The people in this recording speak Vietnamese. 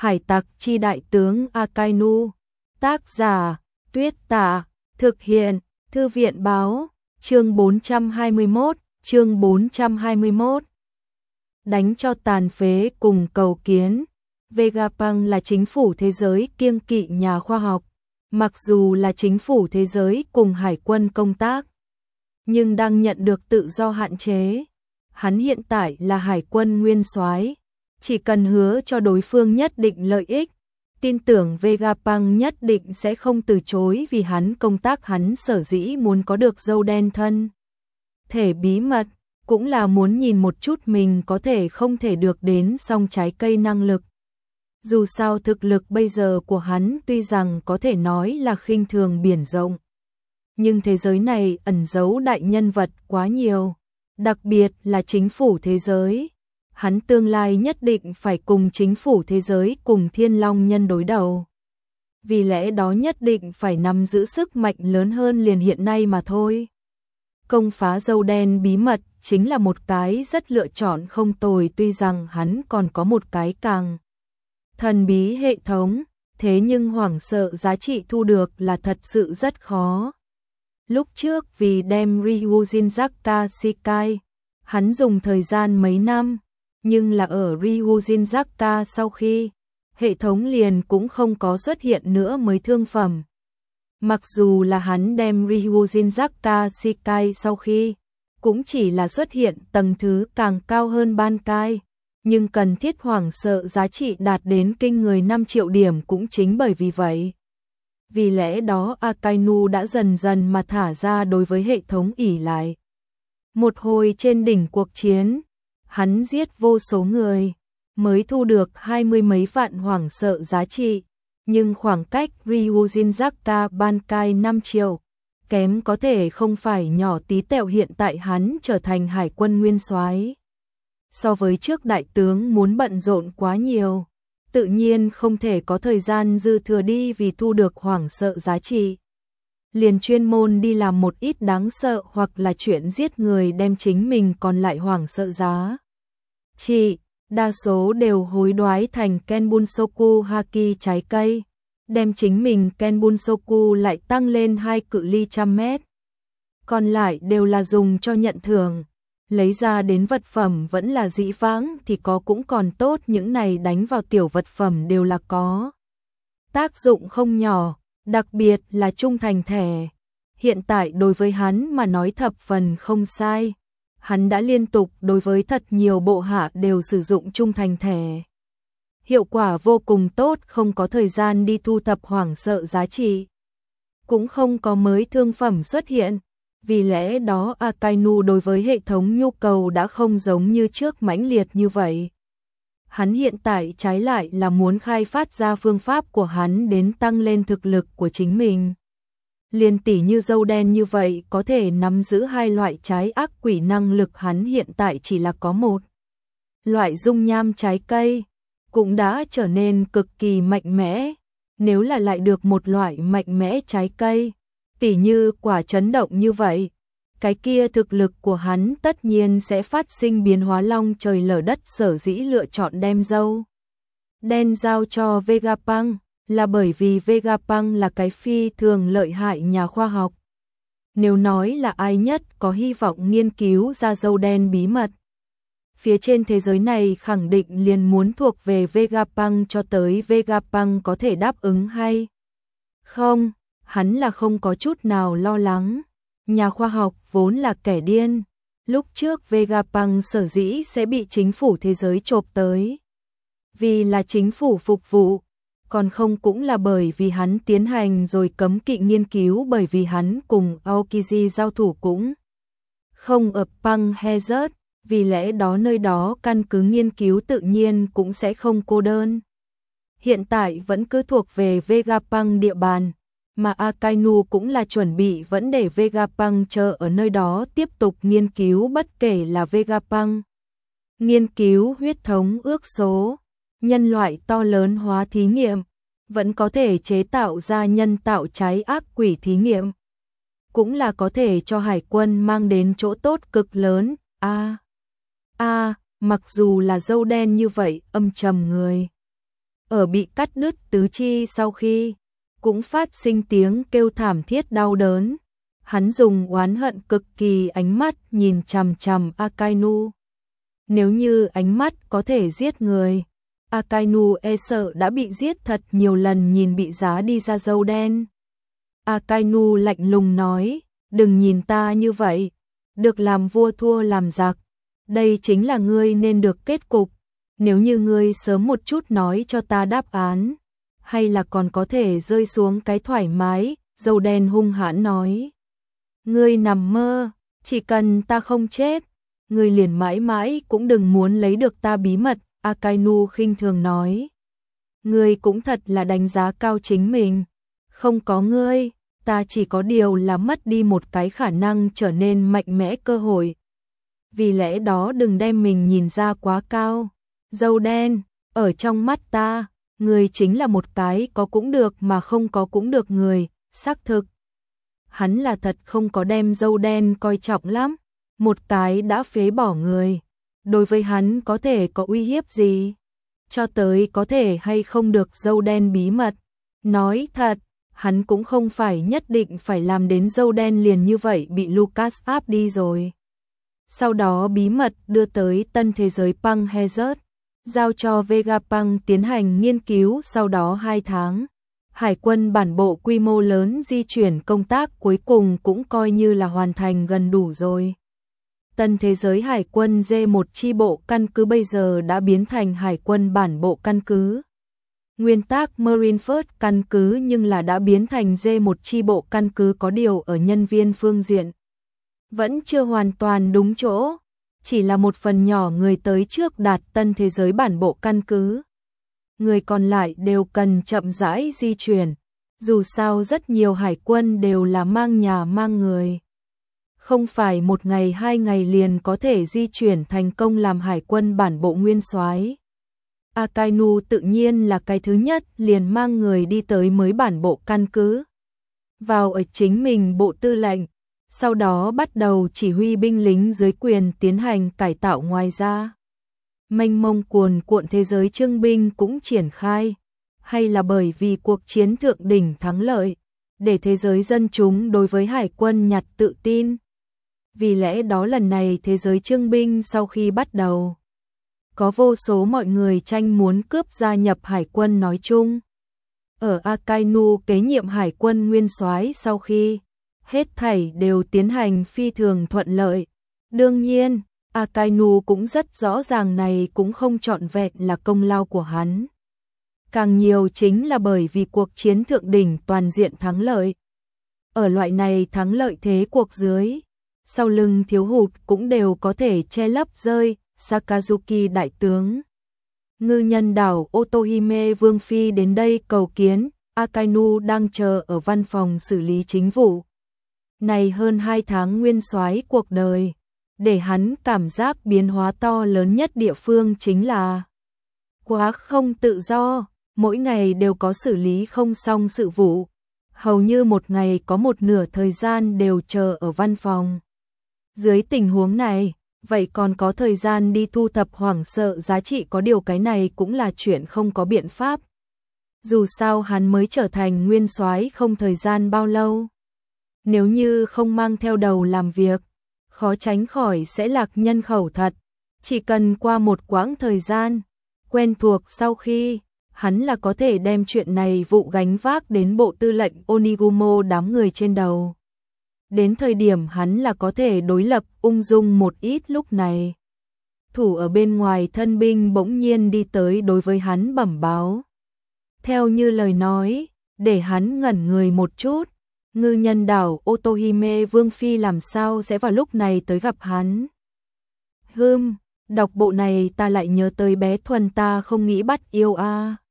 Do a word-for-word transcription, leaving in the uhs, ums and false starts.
Hải tặc chi đại tướng Akainu. Tác giả, Tuyết Tả. Thực hiện, Thư viện Báo. Chương bốn trăm hai mươi mốt, chương bốn trăm hai mươi mốt. Đánh cho tàn phế cùng cầu kiến. Vegapunk là chính phủ thế giới kiêng kỵ nhà khoa học. Mặc dù là chính phủ thế giới cùng hải quân công tác, nhưng đang nhận được tự do hạn chế. Hắn hiện tại là hải quân nguyên soái, chỉ cần hứa cho đối phương nhất định lợi ích, tin tưởng Vegapunk nhất định sẽ không từ chối, vì hắn công tác hắn sở dĩ muốn có được dâu đen thân thể bí mật, cũng là muốn nhìn một chút mình có thể không thể được đến song trái cây năng lực. Dù sao thực lực bây giờ của hắn tuy rằng có thể nói là khinh thường biển rộng, nhưng thế giới này ẩn giấu đại nhân vật quá nhiều, đặc biệt là chính phủ thế giới. Hắn tương lai nhất định phải cùng chính phủ thế giới cùng Thiên Long Nhân đối đầu. Vì lẽ đó nhất định phải nắm giữ sức mạnh lớn hơn liền hiện nay mà thôi. Công phá dâu đen bí mật chính là một cái rất lựa chọn không tồi, tuy rằng hắn còn có một cái càng thần bí hệ thống, thế nhưng hoảng sợ giá trị thu được là thật sự rất khó. Lúc trước vì đem Ryujin Zaka Shikai, hắn dùng thời gian mấy năm, nhưng là ở Ryujin Zaka sau khi, hệ thống liền cũng không có xuất hiện nữa mới thương phẩm. Mặc dù là hắn đem Ryujin Zaka Shikai sau khi, cũng chỉ là xuất hiện tầng thứ càng cao hơn Bankai, nhưng cần thiết hoảng sợ giá trị đạt đến kinh người năm triệu điểm cũng chính bởi vì vậy. Vì lẽ đó Akainu đã dần dần mà thả ra đối với hệ thống ỷ lại. Một hồi trên đỉnh cuộc chiến, hắn giết vô số người, mới thu được hai mươi mấy vạn hoảng sợ giá trị, nhưng khoảng cách Ryujin Zaka Bankai năm triệu, kém có thể không phải nhỏ tí tẹo. Hiện tại hắn trở thành hải quân nguyên soái, so với trước đại tướng muốn bận rộn quá nhiều, tự nhiên không thể có thời gian dư thừa đi vì thu được hoảng sợ giá trị. Liền chuyên môn đi làm một ít đáng sợ hoặc là chuyện giết người đem chính mình còn lại hoảng sợ giá trị, đa số đều hối đoái thành Kenbunsoku Haki trái cây, đem chính mình Kenbunsoku lại tăng lên hai cự ly trăm mét. Còn lại đều là dùng cho nhận thưởng, lấy ra đến vật phẩm vẫn là dĩ vãng thì có cũng còn tốt, những này đánh vào tiểu vật phẩm đều là có tác dụng không nhỏ, đặc biệt là trung thành thẻ. Hiện tại đối với hắn mà nói thập phần không sai. Hắn đã liên tục đối với thật nhiều bộ hạ đều sử dụng trung thành thẻ. Hiệu quả vô cùng tốt, không có thời gian đi thu thập hoảng sợ giá trị. Cũng không có mới thương phẩm xuất hiện. Vì lẽ đó Akainu đối với hệ thống nhu cầu đã không giống như trước mãnh liệt như vậy. Hắn hiện tại trái lại là muốn khai phát ra phương pháp của hắn đến tăng lên thực lực của chính mình. Liên tỷ như dâu đen như vậy có thể nắm giữ hai loại trái ác quỷ năng lực, hắn hiện tại chỉ là có một loại dung nham trái cây, cũng đã trở nên cực kỳ mạnh mẽ. Nếu là lại được một loại mạnh mẽ trái cây, tỷ như quả chấn động như vậy, cái kia thực lực của hắn tất nhiên sẽ phát sinh biến hóa long trời lở đất. Sở dĩ lựa chọn đem dâu đen giao cho Vegapunk là bởi vì Vegapunk là cái phi thường lợi hại nhà khoa học. Nếu nói là ai nhất có hy vọng nghiên cứu ra dâu đen bí mật, phía trên thế giới này khẳng định liền muốn thuộc về Vegapunk. Cho tới Vegapunk có thể đáp ứng hay không, hắn là không có chút nào lo lắng. Nhà khoa học vốn là kẻ điên. Lúc trước Vegapunk sở dĩ sẽ bị chính phủ thế giới chộp tới, vì là chính phủ phục vụ, còn không cũng là bởi vì hắn tiến hành rồi cấm kỵ nghiên cứu, bởi vì hắn cùng Aokiji giao thủ cũng không ở Punk Hazard, vì lẽ đó nơi đó căn cứ nghiên cứu tự nhiên cũng sẽ không cô đơn. Hiện tại vẫn cứ thuộc về Vegapunk địa bàn, mà Akainu cũng là chuẩn bị vẫn để Vegapunk chờ ở nơi đó tiếp tục nghiên cứu. Bất kể là Vegapunk nghiên cứu huyết thống ước số, nhân loại to lớn hóa thí nghiệm, vẫn có thể chế tạo ra nhân tạo trái ác quỷ thí nghiệm, cũng là có thể cho hải quân mang đến chỗ tốt cực lớn. A a mặc dù là dâu đen như vậy âm trầm người, ở bị cắt đứt tứ chi sau khi, cũng phát sinh tiếng kêu thảm thiết đau đớn. Hắn dùng oán hận cực kỳ ánh mắt nhìn chằm chằm Akainu. Nếu như ánh mắt có thể giết người, Akainu e sợ đã bị giết thật nhiều lần nhìn bị giá đi ra dâu đen. Akainu lạnh lùng nói, đừng nhìn ta như vậy, được làm vua thua làm giặc. Đây chính là ngươi nên được kết cục. Nếu như ngươi sớm một chút nói cho ta đáp án, hay là còn có thể rơi xuống cái thoải mái, dâu đen hung hãn nói. Ngươi nằm mơ, chỉ cần ta không chết, ngươi liền mãi mãi cũng đừng muốn lấy được ta bí mật, Akainu khinh thường nói. Ngươi cũng thật là đánh giá cao chính mình, không có ngươi, ta chỉ có điều là mất đi một cái khả năng trở nên mạnh mẽ cơ hội. Vì lẽ đó đừng đem mình nhìn ra quá cao. Dâu đen, ở trong mắt ta, người chính là một cái có cũng được mà không có cũng được người, xác thực. Hắn là thật không có đem dâu đen coi trọng lắm, một cái đã phế bỏ người. Đối với hắn có thể có uy hiếp gì? Cho tới có thể hay không được dâu đen bí mật. Nói thật, hắn cũng không phải nhất định phải làm đến dâu đen liền như vậy bị Lucas áp đi rồi. Sau đó bí mật đưa tới tân thế giới Punk Hazard, giao cho Vegapunk tiến hành nghiên cứu. Sau đó hai tháng, Hải quân bản bộ quy mô lớn di chuyển công tác cuối cùng cũng coi như là hoàn thành gần đủ rồi. Tân thế giới Hải quân D một chi bộ căn cứ bây giờ đã biến thành Hải quân bản bộ căn cứ. Nguyên tắc Marineford căn cứ nhưng là đã biến thành D một chi bộ căn cứ, có điều ở nhân viên phương diện vẫn chưa hoàn toàn đúng chỗ, chỉ là một phần nhỏ người tới trước đạt tân thế giới bản bộ căn cứ. Người còn lại đều cần chậm rãi di chuyển, dù sao rất nhiều hải quân đều là mang nhà mang người. Không phải một ngày hai ngày liền có thể di chuyển thành công làm hải quân bản bộ nguyên soái. Akainu tự nhiên là cái thứ nhất liền mang người đi tới mới bản bộ căn cứ. Vào ở chính mình bộ tư lệnh, sau đó bắt đầu chỉ huy binh lính dưới quyền tiến hành cải tạo. Ngoài ra, mênh mông cuồn cuộn thế giới trưng binh cũng triển khai, hay là bởi vì cuộc chiến thượng đỉnh thắng lợi, để thế giới dân chúng đối với hải quân nhặt tự tin. Vì lẽ đó lần này thế giới trưng binh sau khi bắt đầu, có vô số mọi người tranh muốn cướp gia nhập hải quân nói chung. Ở Akainu kế nhiệm hải quân nguyên soái sau khi, hết thảy đều tiến hành phi thường thuận lợi. Đương nhiên, Akainu cũng rất rõ ràng này cũng không trọn vẹn là công lao của hắn. Càng nhiều chính là bởi vì cuộc chiến thượng đỉnh toàn diện thắng lợi. Ở loại này thắng lợi thế cuộc dưới, sau lưng thiếu hụt cũng đều có thể che lấp rơi. Sakazuki đại tướng, ngư nhân đảo Otohime Vương Phi đến đây cầu kiến. Akainu đang chờ ở văn phòng xử lý chính vụ. Này hơn hai tháng nguyên soái cuộc đời, để hắn cảm giác biến hóa to lớn nhất địa phương chính là quá không tự do, mỗi ngày đều có xử lý không xong sự vụ, hầu như một ngày có một nửa thời gian đều chờ ở văn phòng. Dưới tình huống này, vậy còn có thời gian đi thu thập hoảng sợ giá trị, có điều cái này cũng là chuyện không có biện pháp. Dù sao hắn mới trở thành nguyên soái không thời gian bao lâu. Nếu như không mang theo đầu làm việc, khó tránh khỏi sẽ lạc nhân khẩu thật. Chỉ cần qua một quãng thời gian quen thuộc sau khi, hắn là có thể đem chuyện này vụ gánh vác đến bộ tư lệnh Onigumo đám người trên đầu. Đến thời điểm hắn là có thể đối lập ung dung một ít. Lúc này, thủ ở bên ngoài thân binh bỗng nhiên đi tới đối với hắn bẩm báo. Theo như lời nói, để hắn ngẩn người một chút, ngư nhân đảo Otohime Vương Phi làm sao sẽ vào lúc này tới gặp hắn. Hừm, đọc bộ này ta lại nhớ tới bé Thuần, ta không nghĩ bắt yêu a. À.